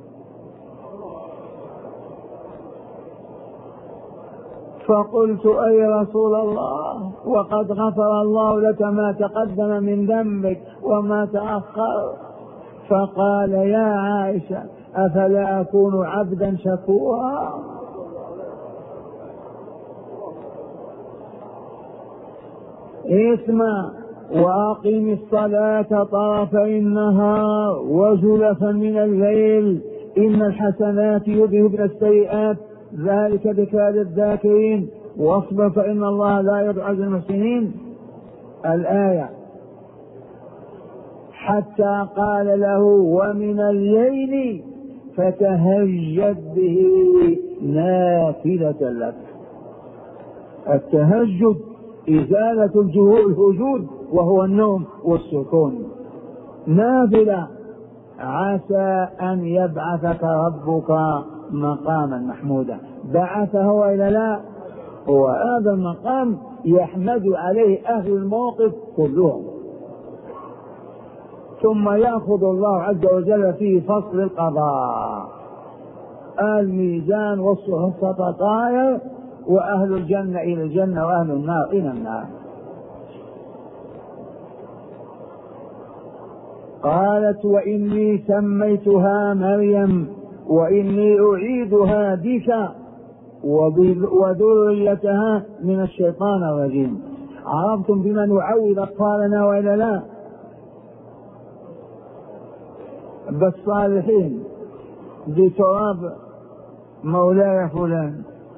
S1: فقلت: أي رسول الله، وقد غفر الله لك ما تقدم من ذنبك وما تأخر. فقال: يا عائشة، أفلا أكون عبدا شكورا؟ اسمع: وأقم الصلاة طرفي النهار وزلفا من الليل إن الحسنات يذهبن السيئات ذلك ذكرى للذاكرين واصبر فإن الله لا يضيع أجر المحسنين. الآية. حتى قال له: ومن الليل
S2: فتهجد به نافلة لك. التهجد إزالة الوجود وهو النوم والسكون، نافلة عسى أن يبعثك ربك مقاما محمودا. بعثه وإلا لا؟ وهذا المقام يحمد عليه أهل الموقف كلهم. ثم يأخذ الله عز وجل في فصل القضاء، الميزان والصحف تتطاير، وأهل الجنة إلى الجنة وأهل النار إلى النار. قالت وإني سميتها مريم وإني أعيدها بك وذريتها من الشيطان الرجيم. عرفتم بمن نعوذ أطفالنا وإلا لا؟ بالصالحين، بتراب مولاي فلان.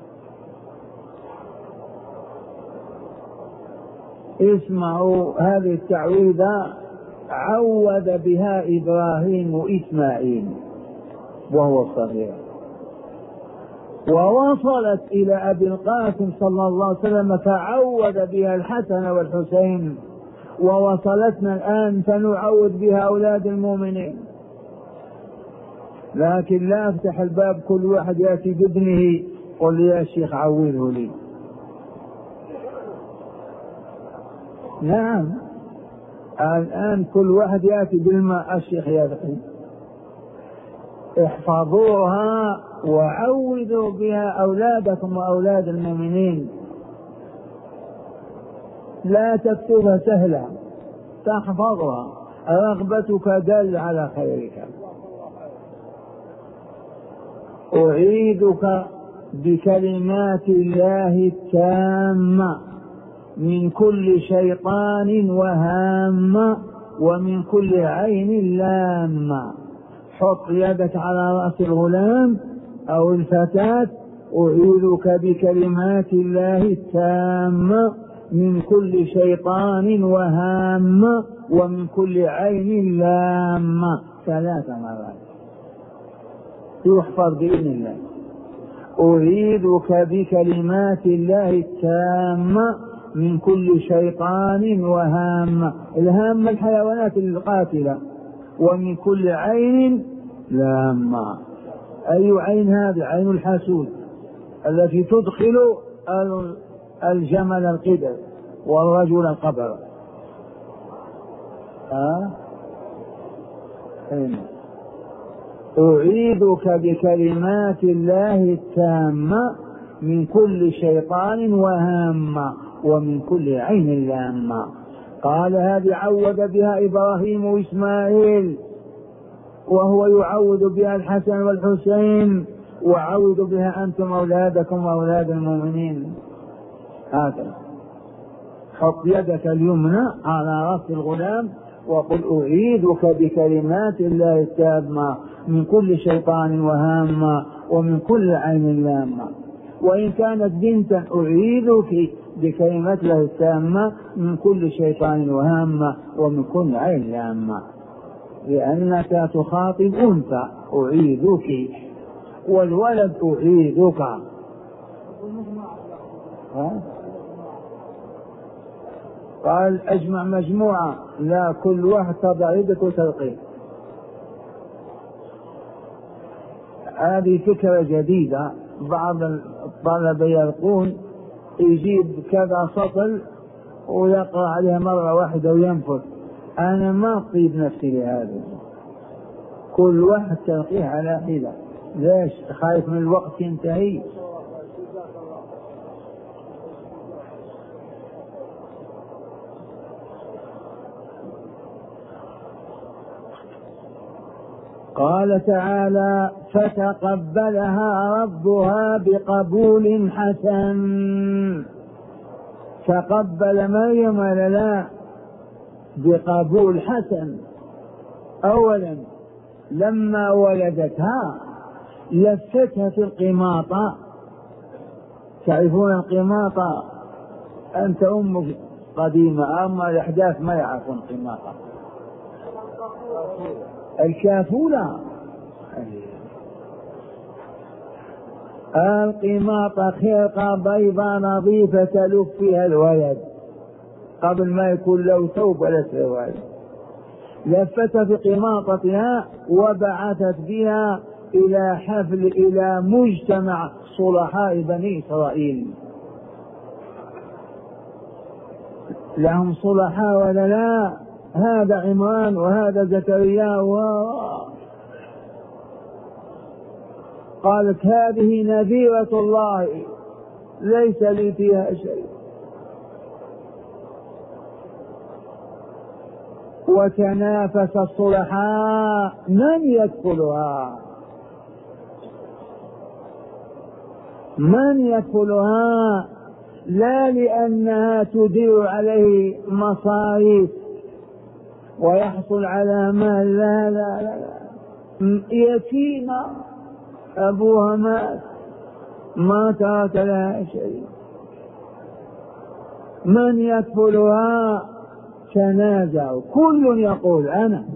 S2: اسمعوا هذه التعويذة عوذ بها إبراهيم إسماعيل وهو صغير، ووصلت إلى أبي القاسم صلى الله عليه وسلم فعوذ بها الحسن والحسين، ووصلتنا الآن فنعوذ بها أولاد المؤمنين. لكن لا أفتح الباب كل واحد يأتي بابنه قل لي يا شيخ عوذه لي. نعم الآن كل واحد يأتي بالماء الشيخ يدخل. احفظوها وعوذوا بها أولادكم وأولاد المؤمنين. لا تكتبها سهلة، تحفظها، رغبتك دل على خيرك. أعيذك بكلمات الله التامة من كل شيطان وهامة ومن كل عين لامة. حط يدك على رأس الغلام أو الفتاة، أعيذك بكلمات الله التامة من كل شيطان وهامة ومن كل عين لامة ثلاث مرات يحفظ بإذن الله. أعيذك بكلمات الله التامة من كل شيطان وهامة، الهامة الحيوانات القاتلة، ومن كل عين لامة. أي عين هذه؟ عين الحاسود التي تدخل الجمل القدر والرجل القبر. أه؟ أعيذك بكلمات الله التامة من كل شيطان وهامة ومن كل عين لامة. قال هذه عوذ بها إبراهيم وإسماعيل، وهو يعوذ بها الحسن والحسين، وعوذ بها أنتم أولادكم وأولاد المؤمنين. هكذا حط يدك اليمنى على رأس الغلام وقل أعيذك بكلمات الله التامة من كل شيطان وهامة ومن كل عين لامة. وإن كانت بنتا أعيذك بكلمات الله التامة من كل شيطان وهامة ومن كل عين لامة، لأنك تخاطب أنثى أعيذك، والولد أعيذك. قال أجمع مجموعة، لا كل واحد تضع يدك وتلقيه. هذه فكرة جديدة، بعض الطلبة يلقون يجيب كذا سطل ويقرأ عليها مرة واحدة وينفذ. أنا ما أطيب نفسي لهذا، كل واحد تلقيه على حدة. ليش؟ خايف من الوقت ينتهي. قال تعالى فتقبلها ربها بقبول حسن. تقبل مريم ولا لا؟ بقبول حسن. أولا لما ولدتها لفتها في القماطة. تعرفون القماطة؟ أنت أم قديمة، أما الأحداث ما يعرفون القماطة. الكافولة القماط خرقة بيضاء نظيفة تلف فيها الولد قبل ما يكون له ثوب ولا سروال، لفت بقماطتها وبعثت بها إلى حفل إلى مجتمع صلحاء بني إسرائيل. لهم صلحاء ولا لا؟ هذا عمران وهذا زكريا و... قالت هذه نذيرة الله ليس لي فيها شيء. وتنافس الصلحاء من يدخلها من يدخلها، لا لأنها تدير عليه مصاريف ويحصل على مال، لا لا لا, لا. يتيمة أبوها مات ما ترك لها شيء. من يدخلها؟ تنازعوا، كل يقول أنا،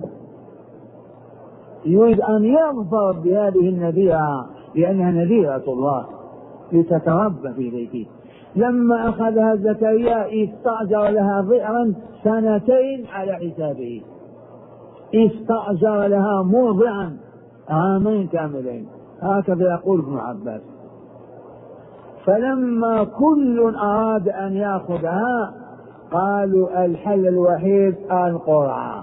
S2: يريد أن يظفر بهذه النذيرة لأنها نذيرة الله لتتربى في بيته. لما أخذها زكريا استأجر لها ضئرا سنتين على حسابه، استأجر لها مرضعا عامين كاملين، هكذا يقول ابن عباس. فلما كل أراد أن يأخذها قالوا الحل الوحيد القرعة.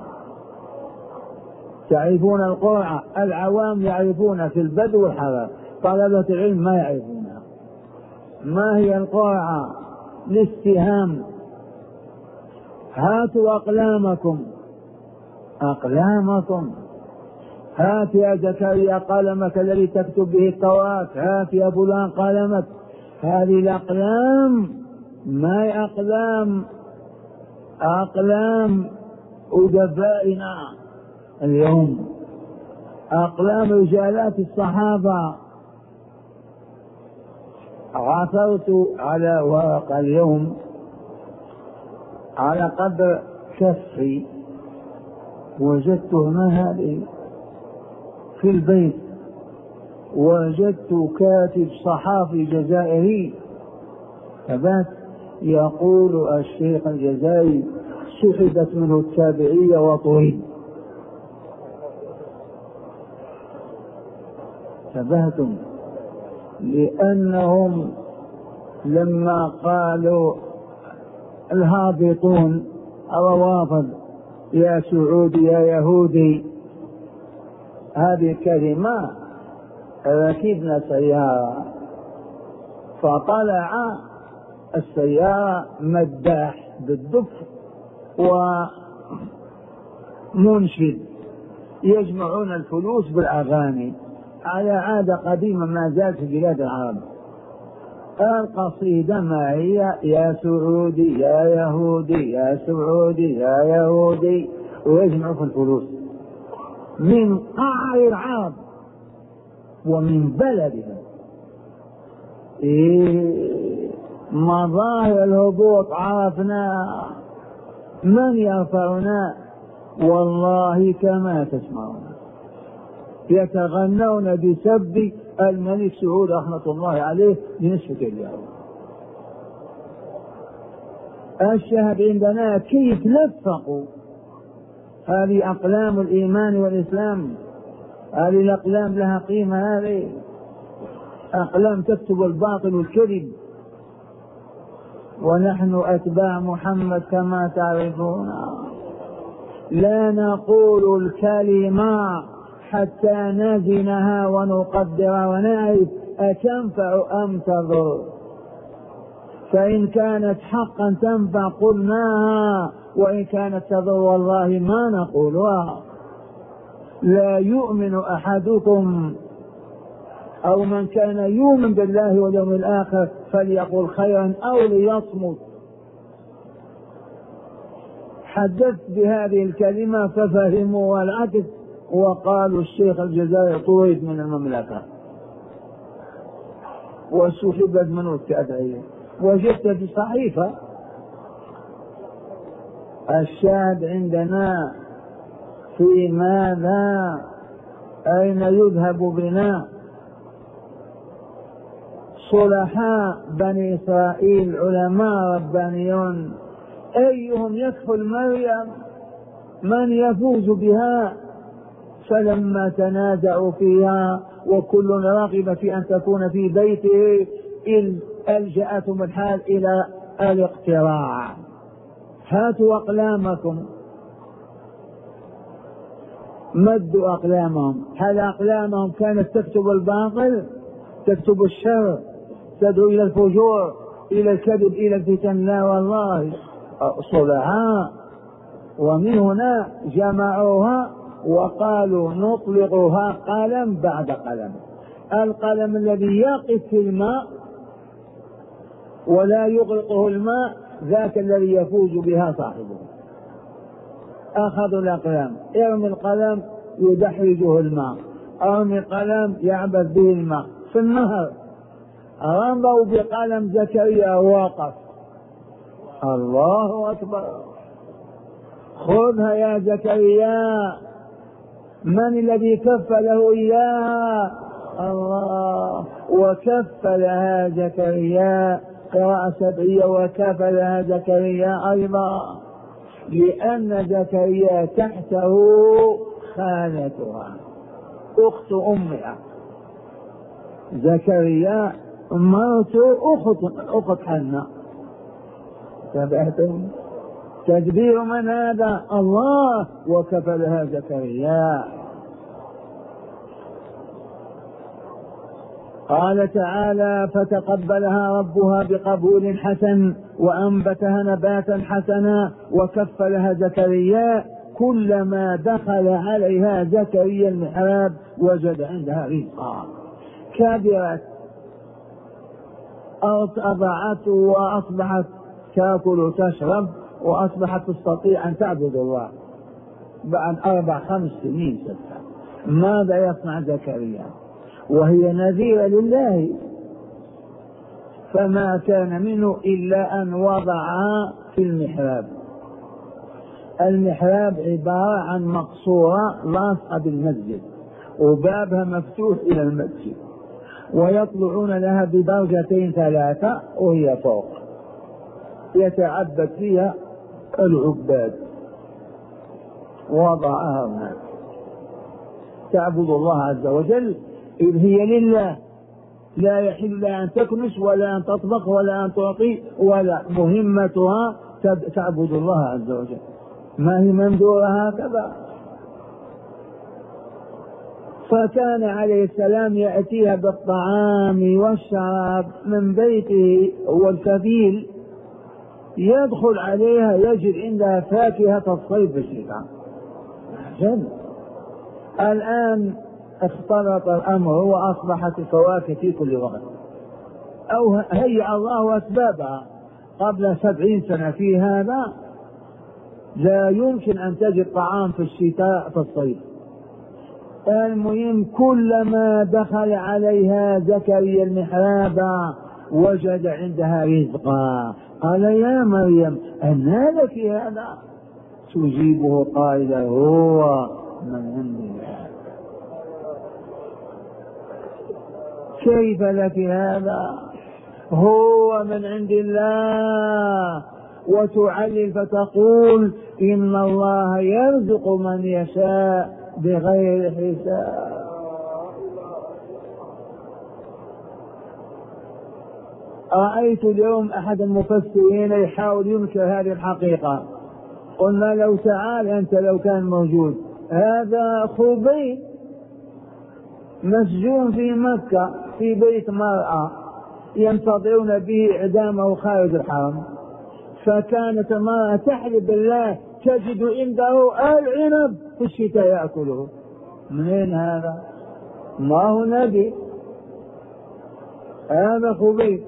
S2: تعرفون القرعة؟ العوام يعرفون في البدو والحضر، طلبة العلم ما يعرفونها. ما هي القرعة؟ الاستهام. هاتوا أقلامكم أقلامكم هات يا زكريا قلمك الذي تكتب به التوراة، هات يا فلان قلمك. هذه الأقلام ما هي أقلام أقلام أدبائنا اليوم، أقلام رجالات الصحابة. عثرت على ورق اليوم على قدر كفي، وجدته ما هذه في البيت، وجدت كاتب صحافي جزائري فبات يقول الشيخ الجزائري سحبت منه التابعية وطرد. تبهتم لأنهم لما قالوا الهابطون الروافض يا سعودي يا يهودي، هذه الكلمة ركبنا سيارة فطلع السيارة مداح بالدف ومنشد يجمعون الفلوس بالأغاني على عادة قديمة ما زالت في بلاد العرب. القصيدة ما هي؟ يا سعودي يا يهودي يا سعودي يا يهودي، ويجمعوا في الفلوس من قعر العرب ومن بلدها. إيه مظاهر الهبوط عرفناها، من يرفعنا؟ والله كما تسمعون يتغنون بسب الملك سعود رحمة الله عليه بنسبة اليوم. الشاهد عندنا كيف لفقوا هذه أقلام الإيمان والإسلام. هذه الأقلام لها قيمة، هذه أقلام تكتب الباطل والكذب. ونحن أتباع محمد كما تعرفون لا نقول الكلمة حتى نزنها ونقدر ونعرف أتنفع أم تضر، فإن كانت حقا تنفع قلناها، وإن كانت تضر والله ما نقولها. لا يؤمن أحدكم أو من كان يؤمن بالله واليوم الآخر فليقل خيرا أو ليصمت. حدثت بهذه الكلمة ففهموا العكس وقالوا الشيخ الجزائري طرد من المملكة وسحبت منه التابعية. وجدت في صحيفة. الشاهد عندنا في ماذا؟ أين يذهب بنا؟ صلحاء بني إسرائيل علماء ربانيون، أيهم يكفل مريم؟ من يفوز بها؟ فلما تنازعوا فيها وكل راغب في أن تكون في بيته إذ ألجأتهم الحال إلى الاقتراع. هاتوا أقلامكم، مدوا أقلامهم. هل أقلامهم كانت تكتب الباطل، تكتب الشر، تدعو إلى الفجور، إلى الكذب، إلى الفتن؟ لا والله، صلحاء. ومن هنا جمعوها وقالوا نطلقها قلم بعد قلم. القلم الذي يقف في الماء ولا يغرقه الماء ذاك الذي يفوز بها صاحبه. أخذوا الأقلام، ارمي القلم يدحرجه الماء، ارمي القلم يعبث به الماء في النهر. رموا بقلم زكريا وقف. الله أكبر، خذها يا زكريا. من الذي كفله إياها؟ الله. وكفلها زكريا، قراءة سبعية، وكفلها زكريا أيضا، لأن زكريا تحته خالتها أخت أمها. زكريا مرت أخت أخت حنة. تابعتم؟ تدبير من هذا؟ الله. وكفلها زكريا. قال تعالى فتقبلها ربها بقبول حسن وأنبتها نباتا حسنا وكفلها زكريا. كلما دخل عليها زكريا المحراب وجد عندها رزقا. كبرت، أضعته وأصبحت تأكل وتشرب، وأصبحت تستطيع أن تعبد الله بعد أربع خمس سنين ستة. ماذا يصنع زكريا وهي نذيرة لله؟ فما كان منه إلا أن وضعها في المحراب. المحراب عبارة عن مقصورة لاصقة بالمسجد وبابها مفتوح إلى المسجد، ويطلعون لها بدرجتين ثلاثة وهي فوق، يتعبد فيها العباد. وضعها هنا تعبد الله عز وجل، إذ هي لله، لا يحل لها أن تكنس ولا أن تطبخ ولا أن تعطي، ولا مهمتها تعبد الله عز وجل. ما هي مندورة هكذا. فكان عليه السلام يأتيها بالطعام والشراب من بيته، هو الكفيل، يدخل عليها يجد عندها فاكهة الصيف بالشتاء. الآن اختلط الأمر وأصبحت الفواكه في كل وقت، أو هيأ الله أسبابها. قبل سبعين سنة في هذا لا يمكن أن تجد طعام في الشتاء في الصيف. المهم كلما دخل عليها زكريا المحراب وجد عندها رزقا. قال يا مريم أنى لك هذا؟ تجيبه قائلا هو من عند الله. كيف لك هذا؟ هو من عند الله. وتعلل فتقول إن الله يرزق من يشاء بغير حساب. رأيت اليوم أحد المفسرين يحاول ينكر هذه الحقيقة. قلنا لو تعال أنت لو كان موجود، هذا خبيب مسجون في مكة في بيت مرأة ينتظرون به إعدامه خارج الحرم، فكانت المرأة تحلف بالله تجد عنده العنب في الشتاء يأكله. منين هذا؟ ما هو نبي، هذا خبيث.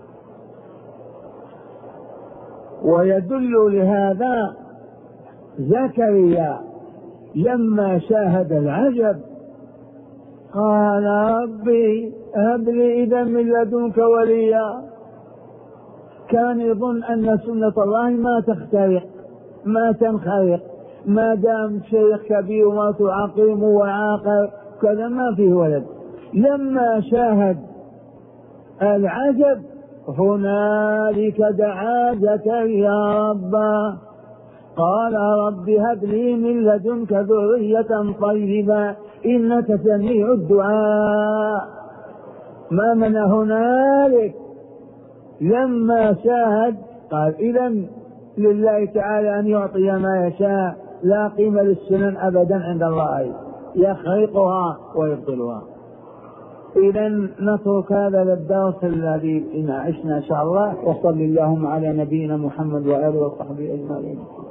S2: ويدل لهذا زكريا لما شاهد العجب قال ربي هب لي إذا من لدنك وليا. كان يظن أن سنة الله ما تخترق ما تنخرق، ما دام شيخ كبير وما تعقيم وعاقر كذا ما فيه ولد. لما شاهد العجب هنالك دعا زكريا ربه قال رب هب لي من لدنك ذرية طيبة إنك سميع الدعاء. ما من هنالك لما شاهد قال إذن لله تعالى أن يعطي ما يشاء، لا قيمة للسنن أبدا عند الله، يخرقها ويبطلها. إذن نترك هذا للدرس الذي إن عشنا إن شاء الله. وصل اللهم على نبينا محمد وآله وصحبه أجمعين.